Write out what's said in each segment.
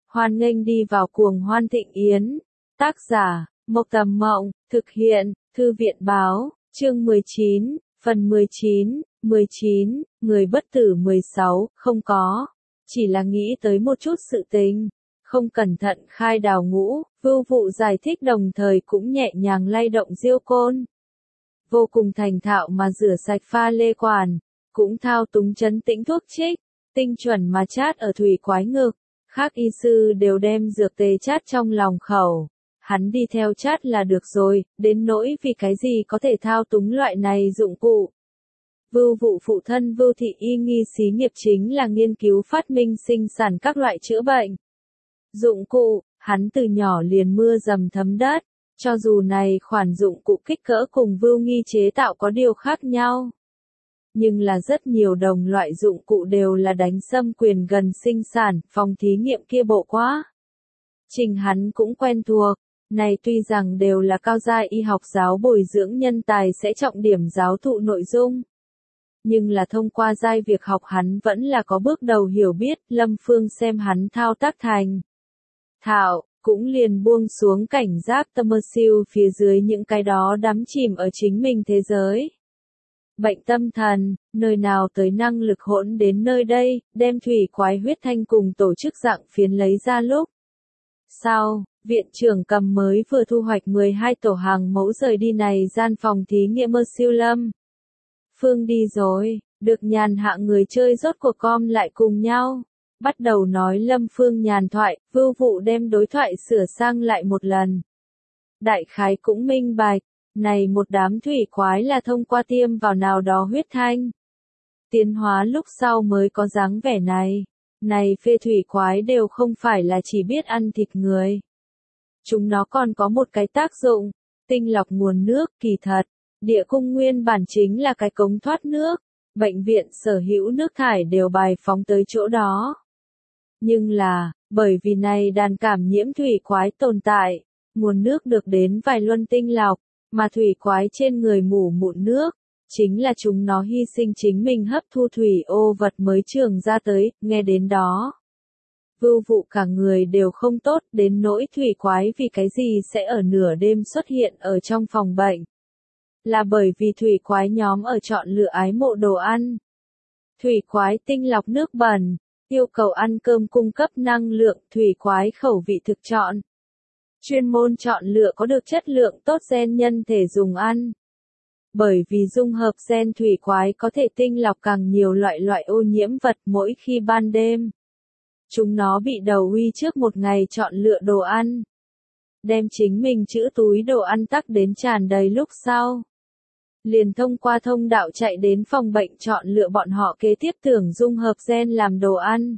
Hoan nghênh đi vào cuồng hoan thịnh yến. Tác giả, Mộc Tầm Mộng, thực hiện, Thư viện báo, chương 19, phần 19, người bất tử 16, không có. Chỉ là nghĩ tới một chút sự tình. Không cẩn thận khai đào ngũ, Vưu Vụ giải thích đồng thời cũng nhẹ nhàng lay động diêu côn. Vô cùng thành thạo mà rửa sạch pha lê quản, cũng thao túng trấn tĩnh thuốc trích, tinh chuẩn mà chát ở thủy quái ngực. Khác y sư đều đem dược tề chát trong lòng khẩu. Hắn đi theo chát là được rồi, đến nỗi vì cái gì có thể thao túng loại này dụng cụ. Vưu Vụ phụ thân Vưu Thị Y nghi xí nghiệp chính là nghiên cứu phát minh sinh sản các loại chữa bệnh. Dụng cụ, hắn từ nhỏ liền mưa dầm thấm đất, cho dù này khoản dụng cụ kích cỡ cùng Vưu nghi chế tạo có điều khác nhau. Nhưng là rất nhiều đồng loại dụng cụ đều là đánh xâm quyền gần sinh sản, phòng thí nghiệm kia bộ quá. Trình hắn cũng quen thuộc, này tuy rằng đều là cao giai y học giáo bồi dưỡng nhân tài sẽ trọng điểm giáo thụ nội dung. Nhưng là thông qua giai việc học hắn vẫn là có bước đầu hiểu biết, Lâm Phương xem hắn thao tác thành. Thạo, cũng liền buông xuống cảnh giác tâm siêu phía dưới những cái đó đắm chìm ở chính mình thế giới. Bệnh tâm thần, nơi nào tới năng lực hỗn đến nơi đây, đem thủy quái huyết thanh cùng tổ chức dạng phiến lấy ra lúc. Sau, viện trưởng cầm mới vừa thu hoạch 12 tổ hàng mẫu rời đi này gian phòng thí nghiệm mơ siêu Lâm. Phương đi rồi, được nhàn hạ người chơi rốt cuộc com lại cùng nhau. Bắt đầu nói Lâm Phương nhàn thoại, Vưu Vụ đem đối thoại sửa sang lại một lần. Đại khái cũng minh bạch, này một đám thủy quái là thông qua tiêm vào nào đó huyết thanh. Tiến hóa lúc sau mới có dáng vẻ này. Này phê thủy quái đều không phải là chỉ biết ăn thịt người. Chúng nó còn có một cái tác dụng, tinh lọc nguồn nước. Kỳ thật, địa cung nguyên bản chính là cái cống thoát nước. Bệnh viện sở hữu nước thải đều bài phóng tới chỗ đó. Nhưng là, bởi vì này đàn cảm nhiễm thủy quái tồn tại, nguồn nước được đến vài luân tinh lọc, mà thủy quái trên người mủ mụn nước, chính là chúng nó hy sinh chính mình hấp thu thủy ô vật mới trường ra tới, nghe đến đó. Vưu Vụ cả người đều không tốt, đến nỗi thủy quái vì cái gì sẽ ở nửa đêm xuất hiện ở trong phòng bệnh. Là bởi vì thủy quái nhóm ở chọn lựa ái mộ đồ ăn. Thủy quái tinh lọc nước bẩn, yêu cầu ăn cơm cung cấp năng lượng, thủy quái khẩu vị thực chọn. Chuyên môn chọn lựa có được chất lượng tốt gen nhân thể dùng ăn. Bởi vì dung hợp gen thủy quái có thể tinh lọc càng nhiều loại ô nhiễm vật mỗi khi ban đêm. Chúng nó bị đầu uy trước một ngày chọn lựa đồ ăn. Đem chính mình trữ túi đồ ăn tắc đến tràn đầy lúc sau. Liền thông qua thông đạo chạy đến phòng bệnh chọn lựa bọn họ kế tiếp tưởng dung hợp gen làm đồ ăn.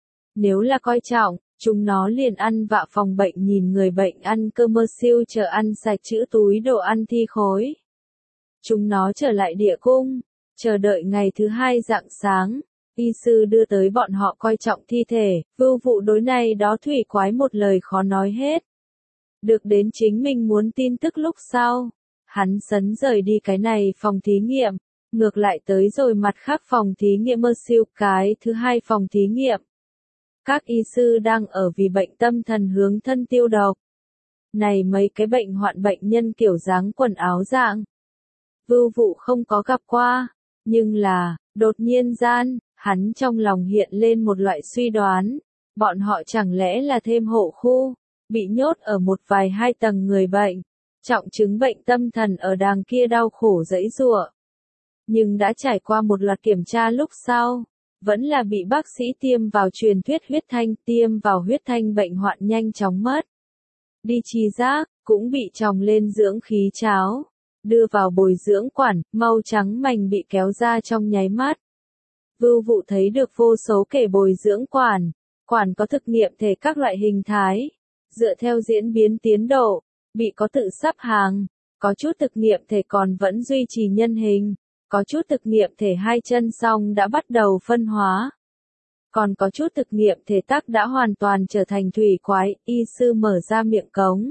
Nếu là coi trọng, chúng nó liền ăn vạ phòng bệnh nhìn người bệnh ăn cơ mơ siêu chờ ăn sạch trữ túi đồ ăn thi khối. Chúng nó trở lại địa cung, chờ đợi ngày thứ hai rạng sáng, y sư đưa tới bọn họ coi trọng thi thể, Vưu Vụ đối này đó thủy quái một lời khó nói hết. Được đến chính mình muốn tin tức lúc sau, hắn sấn rời đi cái này phòng thí nghiệm, ngược lại tới rồi mặt khác phòng thí nghiệm mơ siêu cái thứ hai phòng thí nghiệm. Các y sư đang ở vì bệnh tâm thần hướng thân tiêu độc. Này mấy cái bệnh hoạn bệnh nhân kiểu dáng quần áo dạng. Vưu Vụ không có gặp qua, nhưng là, đột nhiên gian, hắn trong lòng hiện lên một loại suy đoán, bọn họ chẳng lẽ là thêm hộ khu, bị nhốt ở một vài hai tầng người bệnh, trọng chứng bệnh tâm thần ở đàng kia đau khổ giãy giụa. Nhưng đã trải qua một loạt kiểm tra lúc sau, vẫn là bị bác sĩ tiêm vào truyền thuyết huyết thanh, tiêm vào huyết thanh bệnh hoạn nhanh chóng mất. Đi chi giác, cũng bị tròng lên dưỡng khí cháo. Đưa vào bồi dưỡng quản, màu trắng mảnh bị kéo ra trong nháy mắt. Vưu Vụ thấy được vô số kẻ bồi dưỡng quản có thực nghiệm thể các loại hình thái, dựa theo diễn biến tiến độ, bị có tự sắp hàng, có chút thực nghiệm thể còn vẫn duy trì nhân hình, có chút thực nghiệm thể hai chân song đã bắt đầu phân hóa. Còn có chút thực nghiệm thể tắc đã hoàn toàn trở thành thủy quái, y sư mở ra miệng cống.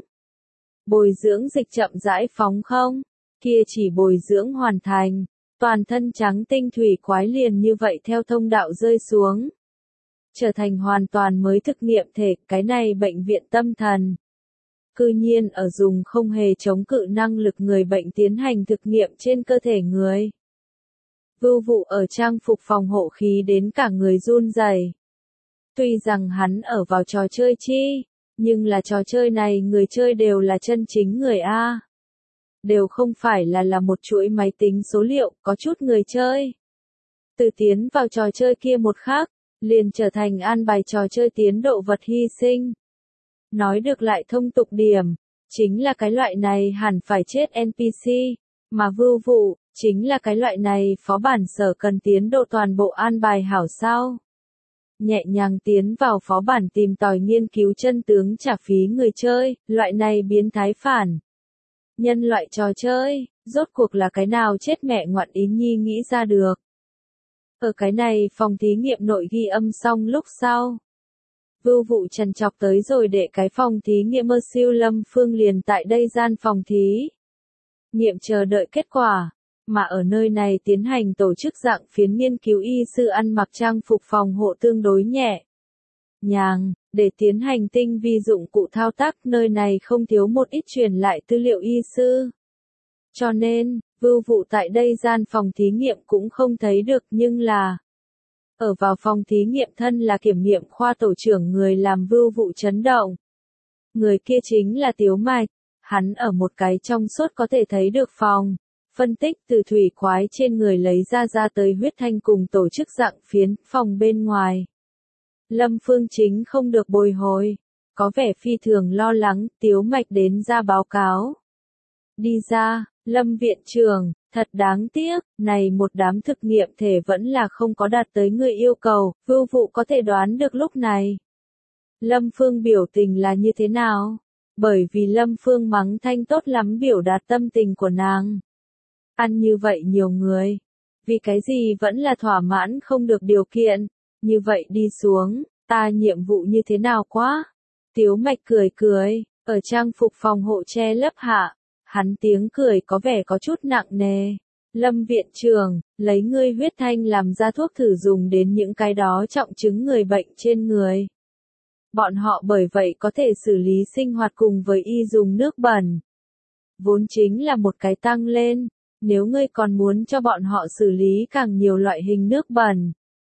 Bồi dưỡng dịch chậm rãi phóng không? Kia chỉ bồi dưỡng hoàn thành, toàn thân trắng tinh thủy quái liền như vậy theo thông đạo rơi xuống. trở thành hoàn toàn mới thực nghiệm thể, cái này bệnh viện tâm thần. Cư nhiên ở dùng không hề chống cự năng lực người bệnh tiến hành thực nghiệm trên cơ thể người. Vưu Vụ ở trang phục phòng hộ khí đến cả người run rẩy. Tuy rằng hắn ở vào trò chơi chi, nhưng là trò chơi này người chơi đều là chân chính người A. Đều không phải là một chuỗi máy tính số liệu, có chút người chơi. Từ tiến vào trò chơi kia một khắc, liền trở thành an bài trò chơi tiến độ vật hy sinh. Nói được lại thông tục điểm, chính là cái loại này hẳn phải chết NPC, mà Vưu Vụ, chính là cái loại này phó bản sở cần tiến độ toàn bộ an bài hảo sao. Nhẹ nhàng tiến vào phó bản tìm tòi nghiên cứu chân tướng trả phí người chơi, loại này biến thái phản. Nhân loại trò chơi, rốt cuộc là cái nào chết mẹ ngoạn ý nhi nghĩ ra được. Ở cái này phòng thí nghiệm nội ghi âm xong lúc sau. Vưu Vụ trằn trọc tới rồi để cái phòng thí nghiệm mơ siêu Lâm Phương liền tại đây gian phòng thí nghiệm chờ đợi kết quả. Mà ở nơi này tiến hành tổ chức dạng phiến nghiên cứu y sư ăn mặc trang phục phòng hộ tương đối nhẹ nhàng, để tiến hành tinh vi dụng cụ thao tác nơi này không thiếu một ít truyền lại tư liệu y sư. Cho nên, Vưu Vụ tại đây gian phòng thí nghiệm cũng không thấy được nhưng là ở vào phòng thí nghiệm thân là kiểm nghiệm khoa tổ trưởng người làm Vưu Vụ chấn động. Người kia chính là Tiếu Mạch, hắn ở một cái trong suốt có thể thấy được phòng. Phân tích từ thủy quái trên người lấy ra tới huyết thanh cùng tổ chức dạng phiến phòng bên ngoài. Lâm Phương Chính không được bồi hồi, có vẻ phi thường lo lắng, Tiếu Mạch đến ra báo cáo. Đi ra, Lâm viện trưởng, thật đáng tiếc, này một đám thực nghiệm thể vẫn là không có đạt tới người yêu cầu, Vưu Vụ có thể đoán được lúc này. Lâm Phương biểu tình là như thế nào? Bởi vì Lâm Phương mắng thanh tốt lắm biểu đạt tâm tình của nàng. Ăn như vậy nhiều người. Vì cái gì vẫn là thỏa mãn không được điều kiện. Như vậy đi xuống, ta nhiệm vụ như thế nào quá? Tiếu Mạch cười cười, ở trang phục phòng hộ che lấp hạ. Hắn tiếng cười có vẻ có chút nặng nề. Lâm viện trưởng, lấy ngươi huyết thanh làm ra thuốc thử dùng đến những cái đó trọng chứng người bệnh trên người. Bọn họ bởi vậy có thể xử lý sinh hoạt cùng với y dùng nước bẩn. Vốn chính là một cái tăng lên. Nếu ngươi còn muốn cho bọn họ xử lý càng nhiều loại hình nước bẩn,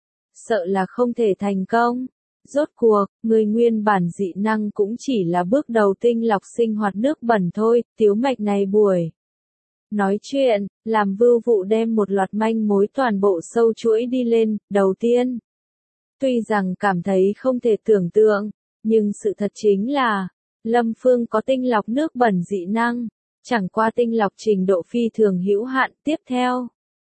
sợ là không thể thành công. Rốt cuộc, người nguyên bản dị năng cũng chỉ là bước đầu tinh lọc sinh hoạt nước bẩn thôi, Tiếu Mạch này buổi. Nói chuyện, làm Vưu Vụ đem một loạt manh mối toàn bộ sâu chuỗi đi lên, đầu tiên. Tuy rằng cảm thấy không thể tưởng tượng, nhưng sự thật chính là, Lâm Phương có tinh lọc nước bẩn dị năng. Chẳng qua tinh lọc trình độ phi thường hữu hạn, tiếp theo.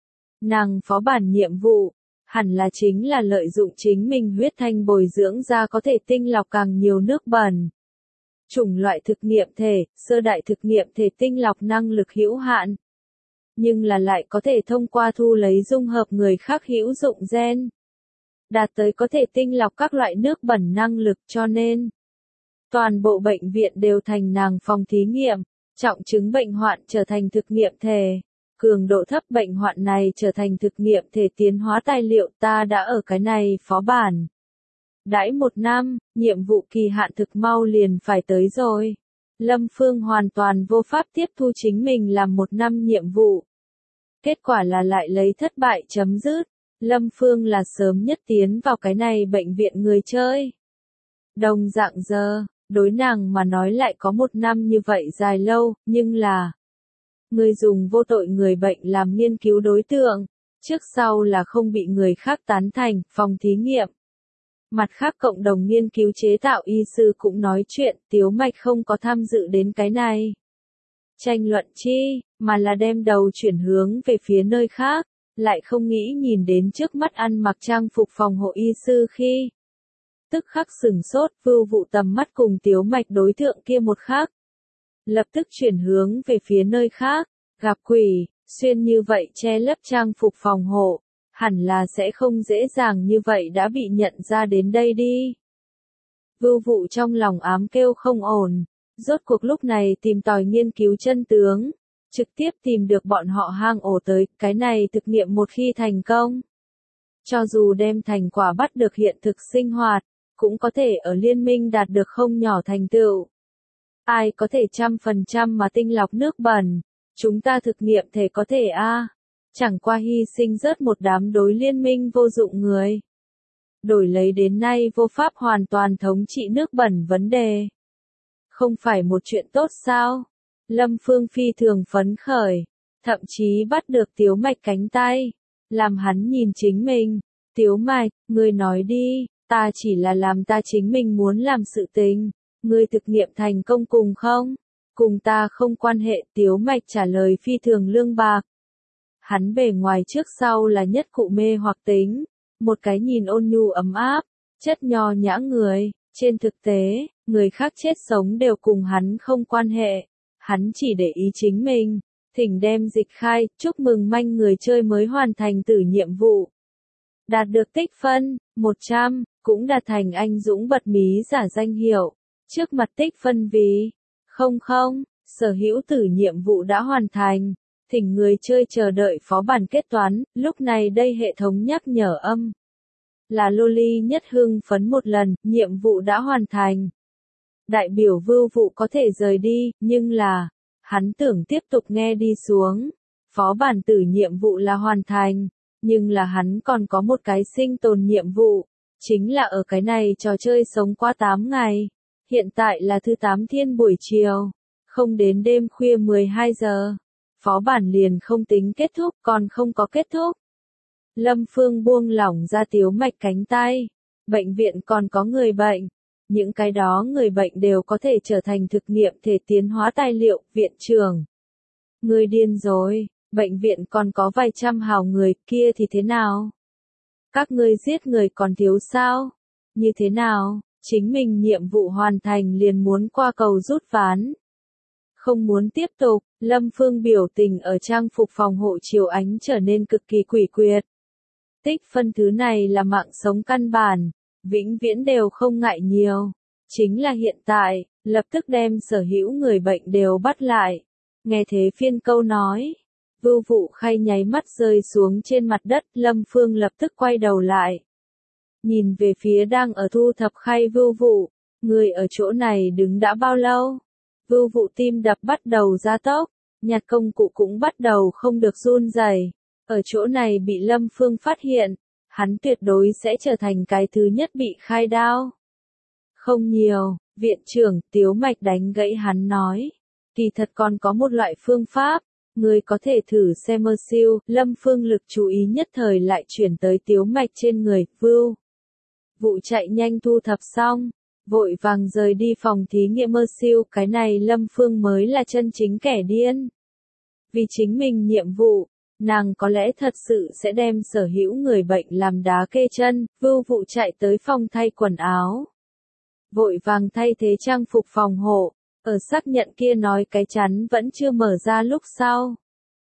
Nàng phó bản nhiệm vụ, hẳn là chính là lợi dụng chính mình huyết thanh bồi dưỡng ra có thể tinh lọc càng nhiều nước bẩn. Chủng loại thực nghiệm thể, sơ đại thực nghiệm thể tinh lọc năng lực hữu hạn. Nhưng là lại có thể thông qua thu lấy dung hợp người khác hữu dụng gen. Đạt tới có thể tinh lọc các loại nước bẩn năng lực cho nên. Toàn bộ bệnh viện đều thành nàng phòng thí nghiệm. Trọng chứng bệnh hoạn trở thành thực nghiệm thể. Cường độ thấp bệnh hoạn này trở thành thực nghiệm thể tiến hóa tài liệu ta đã ở cái này phó bản. Đãi 1 năm, nhiệm vụ kỳ hạn thực mau liền phải tới rồi. Lâm Phương hoàn toàn vô pháp tiếp thu chính mình làm 1 năm nhiệm vụ. Kết quả là lại lấy thất bại chấm dứt. Lâm Phương là sớm nhất tiến vào cái này bệnh viện người chơi. Đồng dạng giờ. Đối nàng mà nói lại có 1 năm như vậy dài lâu, nhưng là người dùng vô tội người bệnh làm nghiên cứu đối tượng, trước sau là không bị người khác tán thành, phòng thí nghiệm. Mặt khác cộng đồng nghiên cứu chế tạo y sư cũng nói chuyện, Tiếu Mạch không có tham dự đến cái này. Tranh luận chi, mà là đem đầu chuyển hướng về phía nơi khác, lại không nghĩ nhìn đến trước mắt ăn mặc trang phục phòng hộ y sư khi. Tức khắc sừng sốt, Vưu Vụ tầm mắt cùng Tiếu Mạch đối tượng kia một khác. Lập tức chuyển hướng về phía nơi khác, gặp quỷ, xuyên như vậy che lấp trang phục phòng hộ, hẳn là sẽ không dễ dàng như vậy đã bị nhận ra đến đây đi. Vưu Vụ trong lòng ám kêu không ổn, rốt cuộc lúc này tìm tòi nghiên cứu chân tướng, trực tiếp tìm được bọn họ hang ổ tới, cái này thực nghiệm một khi thành công. Cho dù đem thành quả bắt được hiện thực sinh hoạt, cũng có thể ở liên minh đạt được không nhỏ thành tựu. Ai có thể 100% mà tinh lọc nước bẩn, chúng ta thực nghiệm thể có thể chẳng qua hy sinh rớt một đám đối liên minh vô dụng người. Đổi lấy đến nay vô pháp hoàn toàn thống trị nước bẩn vấn đề. Không phải một chuyện tốt sao? Lâm Phương phi thường phấn khởi, thậm chí bắt được Tiếu Mạch cánh tay, làm hắn nhìn chính mình. Tiếu Mạch, ngươi nói đi, ta chỉ là làm ta chính mình muốn làm sự tình, ngươi thực nghiệm thành công cùng không? Cùng ta không quan hệ. Tiếu Mạch trả lời phi thường lương bạc. Hắn bề ngoài trước sau là nhất cụ mê hoặc tính, một cái nhìn ôn nhu ấm áp, chất nho nhã người, trên thực tế, người khác chết sống đều cùng hắn không quan hệ, hắn chỉ để ý chính mình. Thỉnh đem dịch khai, chúc mừng manh người chơi mới hoàn thành tử nhiệm vụ. Đạt được tích phân, 100, cũng đạt thành anh dũng bật mí giả danh hiệu. Trước mặt tích phân vì 00, sở hữu tử nhiệm vụ đã hoàn thành. Thỉnh người chơi chờ đợi phó bản kết toán, lúc này đây hệ thống nhắc nhở âm. Là Loli nhất hưng phấn một lần, nhiệm vụ đã hoàn thành. Đại biểu vưu vụ có thể rời đi, nhưng là, hắn tưởng tiếp tục nghe đi xuống. Phó bản tử nhiệm vụ là hoàn thành, nhưng là hắn còn có một cái sinh tồn nhiệm vụ, chính là ở cái này trò chơi sống qua 8 ngày. Hiện tại là thứ 8 thiên buổi chiều, không đến đêm khuya 12 giờ. Phó bản liền không tính kết thúc, còn không có kết thúc. Lâm Phương buông lỏng ra Tiếu Mạch cánh tay. Bệnh viện còn có người bệnh. Những cái đó người bệnh đều có thể trở thành thực nghiệm thể tiến hóa tài liệu. Viện trưởng, người điên rồi, bệnh viện còn có vài trăm hào người, kia thì thế nào? Các ngươi giết người còn thiếu sao? Như thế nào? Chính mình nhiệm vụ hoàn thành liền muốn qua cầu rút ván. Không muốn tiếp tục, Lâm Phương biểu tình ở trang phục phòng hộ chiếu ánh trở nên cực kỳ quỷ quyệt. Tích phân thứ này là mạng sống căn bản, vĩnh viễn đều không ngại nhiều. Chính là hiện tại, lập tức đem sở hữu người bệnh đều bắt lại. Nghe thế phiên câu nói, vưu vụ khay nháy mắt rơi xuống trên mặt đất, Lâm Phương lập tức quay đầu lại. Nhìn về phía đang ở thu thập khay vưu vụ, người ở chỗ này đứng đã bao lâu? Vưu vụ tim đập bắt đầu gia tốc, nhặt công cụ cũng bắt đầu không được run rẩy. Ở chỗ này bị Lâm Phương phát hiện, hắn tuyệt đối sẽ trở thành cái thứ nhất bị khai đao. Không nhiều, viện trưởng, Tiếu Mạch đánh gãy hắn nói. Kỳ thật còn có một loại phương pháp, người có thể thử xem mơ siêu. Lâm Phương lực chú ý nhất thời lại chuyển tới Tiếu Mạch trên người. Vưu vụ chạy nhanh thu thập xong, vội vàng rời đi phòng thí nghiệm mơ siêu. Cái này Lâm Phương mới là chân chính kẻ điên. Vì chính mình nhiệm vụ, nàng có lẽ thật sự sẽ đem sở hữu người bệnh làm đá kê chân. Vưu vụ chạy tới phòng thay quần áo, vội vàng thay thế trang phục phòng hộ, ở xác nhận kia nói cái chắn vẫn chưa mở ra lúc sau.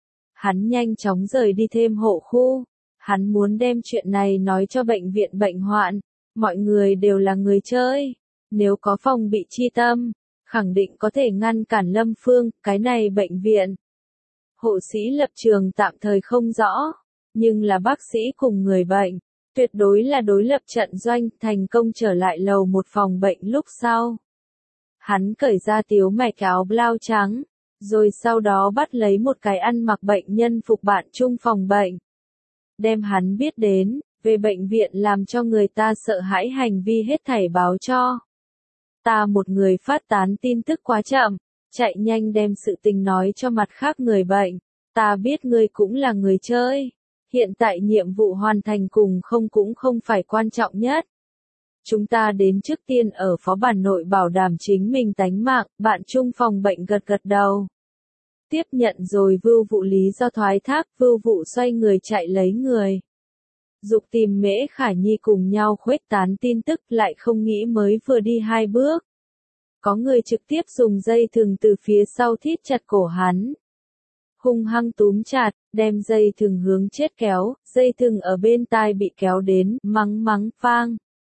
Hắn nhanh chóng rời đi thêm hộ khu, hắn muốn đem chuyện này nói cho bệnh viện bệnh hoạn, mọi người đều là người chơi, nếu có phòng bị chi tâm, khẳng định có thể ngăn cản Lâm Phương. Cái này bệnh viện, hộ sĩ lập trường tạm thời không rõ, nhưng là bác sĩ cùng người bệnh, tuyệt đối là đối lập trận doanh. Thành công trở lại lầu một phòng bệnh lúc sau, hắn cởi ra Tiếu Mạch áo blau trắng, rồi sau đó bắt lấy một cái ăn mặc bệnh nhân phục bạn chung phòng bệnh. Đem hắn biết đến, về bệnh viện làm cho người ta sợ hãi hành vi hết thảy báo cho. Ta một người phát tán tin tức quá chậm, chạy nhanh đem sự tình nói cho mặt khác người bệnh. Ta biết ngươi cũng là người chơi. Hiện tại nhiệm vụ hoàn thành cùng không cũng không phải quan trọng nhất. Chúng ta đến trước tiên ở phó bản nội bảo đảm chính mình tánh mạng. Bạn chung phòng bệnh gật gật đầu. Tiếp nhận rồi vưu vụ lý do thoái thác. Vưu vụ xoay người chạy lấy người. Dục tìm Mễ Khả Nhi cùng nhau khuếch tán tin tức, lại không nghĩ mới vừa đi 2 bước. Có người trực tiếp dùng dây thừng từ phía sau thít chặt cổ hắn. Hung hăng túm chặt, đem dây thừng hướng chết kéo, dây thừng ở bên tai bị kéo đến, mắng mắng, vang.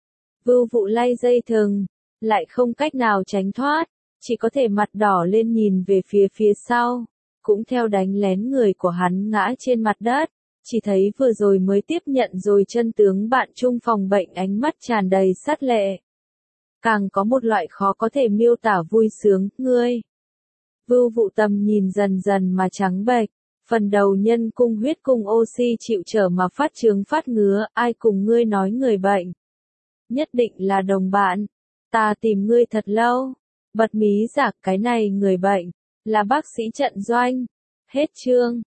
Vưu vụ lay dây thừng, lại không cách nào tránh thoát, chỉ có thể mặt đỏ lên nhìn về phía sau, cũng theo đánh lén người của hắn ngã trên mặt đất, chỉ thấy vừa rồi mới tiếp nhận rồi chân tướng bạn chung phòng bệnh ánh mắt tràn đầy sát lệ. Càng có một loại khó có thể miêu tả vui sướng, ngươi. Vưu Vụ Tầm nhìn dần dần mà trắng bệch, phần đầu nhân cung huyết cung oxy chịu trở mà phát chướng phát ngứa, ai cùng ngươi nói người bệnh. Nhất định là đồng bạn, ta tìm ngươi thật lâu, bật mí giặc cái này người bệnh, là bác sĩ Trận Doanh. Hết chương.